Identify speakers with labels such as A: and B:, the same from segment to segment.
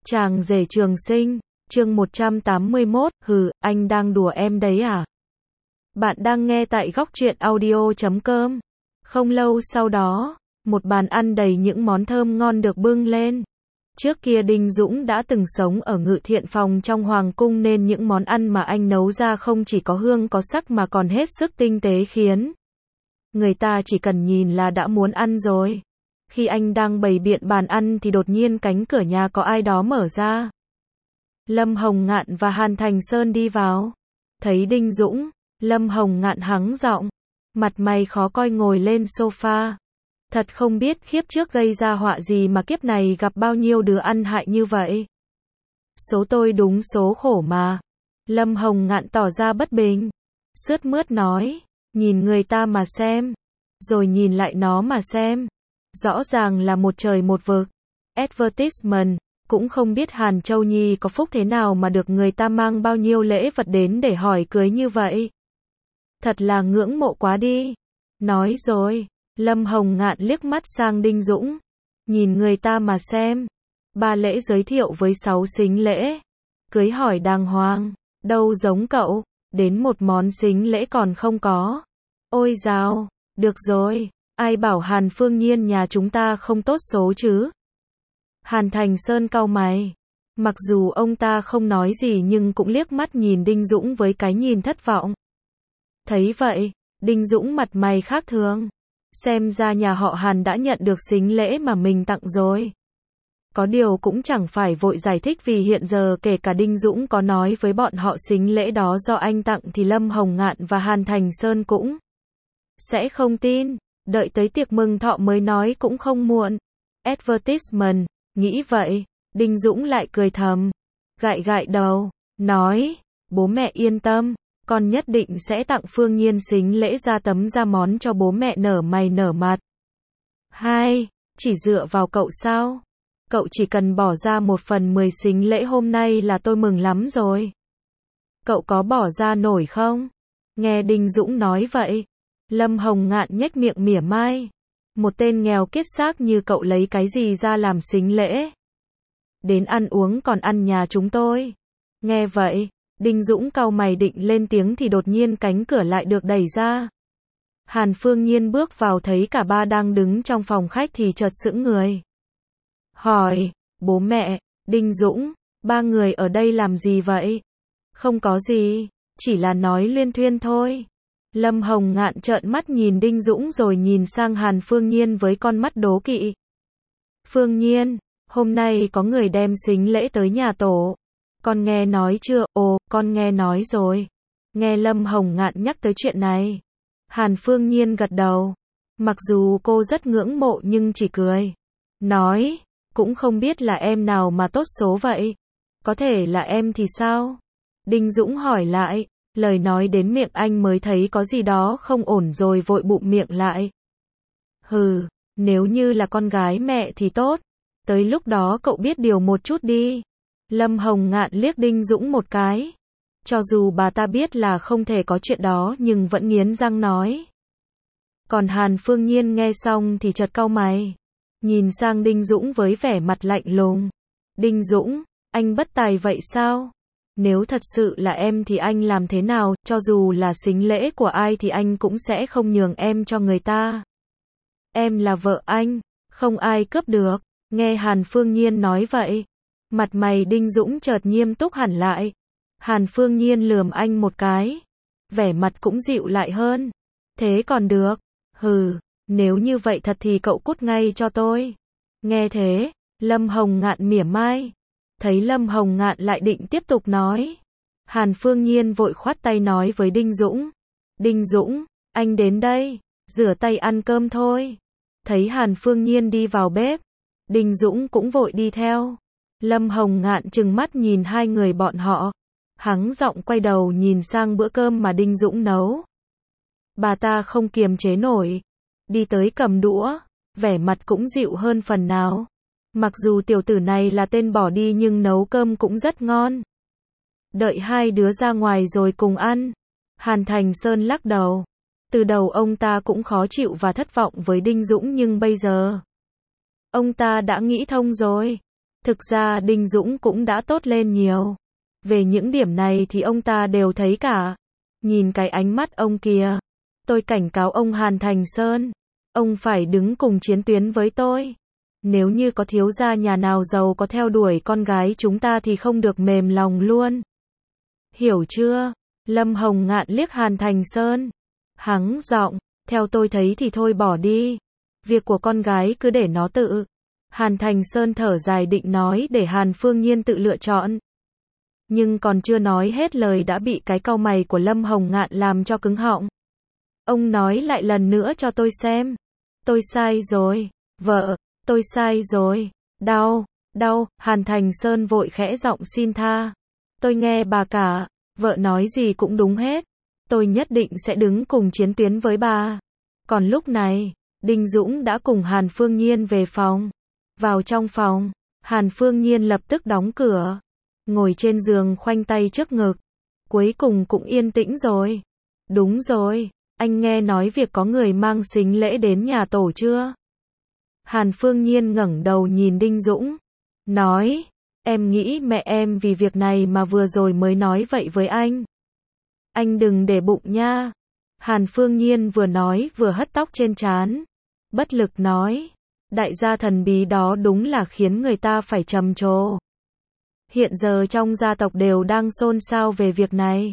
A: Chàng rể trường sinh, chương 181, hừ, anh đang đùa em đấy à? Bạn đang nghe tại góc truyện audio.com. Không lâu sau đó, một bàn ăn đầy những món thơm ngon được bưng lên. Trước kia Đinh Dũng đã từng sống ở Ngự Thiện Phòng trong Hoàng cung nên những món ăn mà anh nấu ra không chỉ có hương có sắc mà còn hết sức tinh tế khiến người ta chỉ cần nhìn là đã muốn ăn rồi. Khi anh đang bày biện bàn ăn thì đột nhiên cánh cửa nhà có ai đó mở ra. Lâm Hồng Ngạn và Hàn Thành Sơn đi vào. Thấy Đinh Dũng, Lâm Hồng Ngạn hắng giọng, mặt mày khó coi ngồi lên sofa. Thật không biết kiếp trước gây ra họa gì mà kiếp này gặp bao nhiêu đứa ăn hại như vậy. Số tôi đúng số khổ mà. Lâm Hồng Ngạn tỏ ra bất bình. Sướt mướt nói, nhìn người ta mà xem. Rồi nhìn lại nó mà xem. Rõ ràng là một trời một vực. Advertisement, cũng không biết Hàn Châu Nhi có phúc thế nào mà được người ta mang bao nhiêu lễ vật đến để hỏi cưới như vậy. Thật là ngưỡng mộ quá đi. Nói rồi, Lâm Hồng Ngạn liếc mắt sang Đinh Dũng. Nhìn người ta mà xem. 3 lễ giới thiệu với 6 sính lễ. Cưới hỏi đàng hoàng, đâu giống cậu, đến một món sính lễ còn không có. Ôi dào, được rồi. Ai bảo Hàn Phương Nhiên nhà chúng ta không tốt số chứ? Hàn Thành Sơn cau mày. Mặc dù ông ta không nói gì nhưng cũng liếc mắt nhìn Đinh Dũng với cái nhìn thất vọng. Thấy vậy, Đinh Dũng mặt mày khác thường. Xem ra nhà họ Hàn đã nhận được sính lễ mà mình tặng rồi. Có điều cũng chẳng phải vội giải thích vì hiện giờ kể cả Đinh Dũng có nói với bọn họ sính lễ đó do anh tặng thì Lâm Hồng Ngạn và Hàn Thành Sơn cũng sẽ không tin. Đợi tới tiệc mừng thọ mới nói cũng không muộn. Advertisement, nghĩ vậy, Đinh Dũng lại cười thầm, gãi gãi đầu, nói, bố mẹ yên tâm, con nhất định sẽ tặng Phương Nhiên sính lễ ra tấm ra món cho bố mẹ nở mày nở mặt. Hai, chỉ dựa vào cậu sao? Cậu chỉ cần bỏ ra 1/10 sính lễ hôm nay là tôi mừng lắm rồi. Cậu có bỏ ra nổi không? Nghe Đinh Dũng nói vậy, Lâm Hồng Ngạn nhếch miệng mỉa mai. Một tên nghèo kiết xác như cậu lấy cái gì ra làm sính lễ? Đến ăn uống còn ăn nhà chúng tôi. Nghe vậy, Đinh Dũng cau mày định lên tiếng thì đột nhiên cánh cửa lại được đẩy ra. Hàn Phương Nhiên bước vào thấy cả ba đang đứng trong phòng khách thì chợt sững người. Hỏi, bố mẹ, Đinh Dũng, ba người ở đây làm gì vậy? Không có gì, chỉ là nói luyên thuyên thôi. Lâm Hồng Ngạn trợn mắt nhìn Đinh Dũng rồi nhìn sang Hàn Phương Nhiên với con mắt đố kỵ. Phương Nhiên, hôm nay có người đem sính lễ tới nhà tổ. Con nghe nói chưa? Ồ, con nghe nói rồi. Nghe Lâm Hồng Ngạn nhắc tới chuyện này. Hàn Phương Nhiên gật đầu. Mặc dù cô rất ngưỡng mộ nhưng chỉ cười. Nói, cũng không biết là em nào mà tốt số vậy. Có thể là em thì sao? Đinh Dũng hỏi lại. Lời nói đến miệng anh mới thấy có gì đó không ổn rồi vội bụm miệng lại. Hừ, nếu như là con gái mẹ thì tốt. Tới lúc đó cậu biết điều một chút đi. Lâm Hồng Ngạn liếc Đinh Dũng một cái. Cho dù bà ta biết là không thể có chuyện đó nhưng vẫn nghiến răng nói. Còn Hàn Phương Nhiên nghe xong thì chợt cau mày. Nhìn sang Đinh Dũng với vẻ mặt lạnh lùng. Đinh Dũng, anh bất tài vậy sao? Nếu thật sự là em thì anh làm thế nào, cho dù là sính lễ của ai thì anh cũng sẽ không nhường em cho người ta. Em là vợ anh, không ai cướp được. Nghe Hàn Phương Nhiên nói vậy, mặt mày Đinh Dũng chợt nghiêm túc hẳn lại. Hàn Phương Nhiên lườm anh một cái, vẻ mặt cũng dịu lại hơn. Thế còn được, hừ, nếu như vậy thật thì cậu cút ngay cho tôi. Nghe thế, Lâm Hồng Ngạn mỉa mai. Thấy Lâm Hồng Ngạn lại định tiếp tục nói. Hàn Phương Nhiên vội khoát tay nói với Đinh Dũng. Đinh Dũng, anh đến đây, rửa tay ăn cơm thôi. Thấy Hàn Phương Nhiên đi vào bếp, Đinh Dũng cũng vội đi theo. Lâm Hồng Ngạn trừng mắt nhìn hai người bọn họ. Hắng giọng quay đầu nhìn sang bữa cơm mà Đinh Dũng nấu. Bà ta không kiềm chế nổi. Đi tới cầm đũa, vẻ mặt cũng dịu hơn phần nào. Mặc dù tiểu tử này là tên bỏ đi nhưng nấu cơm cũng rất ngon. Đợi hai đứa ra ngoài rồi cùng ăn. Hàn Thành Sơn lắc đầu. Từ đầu ông ta cũng khó chịu và thất vọng với Đinh Dũng nhưng bây giờ ông ta đã nghĩ thông rồi. Thực ra Đinh Dũng cũng đã tốt lên nhiều. Về những điểm này thì ông ta đều thấy cả. Nhìn cái ánh mắt ông kìa. Tôi cảnh cáo ông Hàn Thành Sơn. Ông phải đứng cùng chiến tuyến với tôi. Nếu như có thiếu gia nhà nào giàu có theo đuổi con gái chúng ta thì không được mềm lòng luôn. Hiểu chưa? Lâm Hồng Ngạn liếc Hàn Thành Sơn. Hắng giọng, theo tôi thấy thì thôi bỏ đi. Việc của con gái cứ để nó tự. Hàn Thành Sơn thở dài định nói để Hàn Phương Nhiên tự lựa chọn. Nhưng còn chưa nói hết lời đã bị cái cau mày của Lâm Hồng Ngạn làm cho cứng họng. Ông nói lại lần nữa cho tôi xem. Tôi sai rồi. Vợ, tôi sai rồi. Đau, đau, Hàn Thành Sơn vội khẽ giọng xin tha. Tôi nghe bà cả, vợ nói gì cũng đúng hết. Tôi nhất định sẽ đứng cùng chiến tuyến với bà. Còn lúc này, Đinh Dũng đã cùng Hàn Phương Nhiên về phòng. Vào trong phòng, Hàn Phương Nhiên lập tức đóng cửa. Ngồi trên giường khoanh tay trước ngực. Cuối cùng cũng yên tĩnh rồi. Đúng rồi, anh nghe nói việc có người mang sính lễ đến nhà tổ chưa? Hàn Phương Nhiên ngẩng đầu nhìn Đinh Dũng. Nói, em nghĩ mẹ em vì việc này mà vừa rồi mới nói vậy với anh. Anh đừng để bụng nha. Hàn Phương Nhiên vừa nói vừa hất tóc trên trán. Bất lực nói, đại gia thần bí đó đúng là khiến người ta phải trầm trồ. Hiện giờ trong gia tộc đều đang xôn xao về việc này.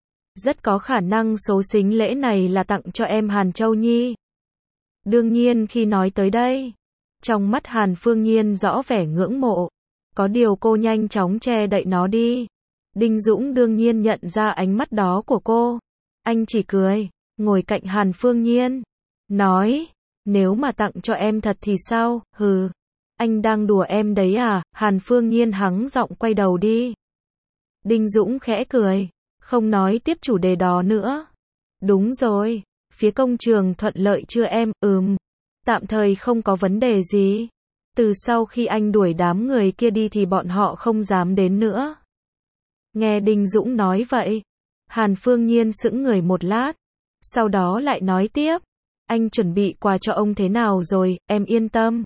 A: Rất có khả năng số sính lễ này là tặng cho em Hàn Châu Nhi. Đương nhiên khi nói tới đây, trong mắt Hàn Phương Nhiên rõ vẻ ngưỡng mộ. Có điều cô nhanh chóng che đậy nó đi. Đinh Dũng đương nhiên nhận ra ánh mắt đó của cô. Anh chỉ cười, ngồi cạnh Hàn Phương Nhiên. Nói, nếu mà tặng cho em thật thì sao, hừ. Anh đang đùa em đấy à, Hàn Phương Nhiên hắng giọng quay đầu đi. Đinh Dũng khẽ cười, không nói tiếp chủ đề đó nữa. Đúng rồi, phía công trường thuận lợi chưa em, tạm thời không có vấn đề gì. Từ sau khi anh đuổi đám người kia đi thì bọn họ không dám đến nữa. Nghe Đinh Dũng nói vậy, Hàn Phương Nhiên sững người một lát, sau đó lại nói tiếp. Anh chuẩn bị quà cho ông thế nào rồi, em yên tâm.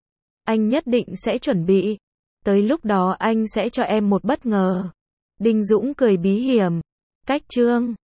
A: Anh nhất định sẽ chuẩn bị. Tới lúc đó anh sẽ cho em một bất ngờ. Đinh Dũng cười bí hiểm. Cách chương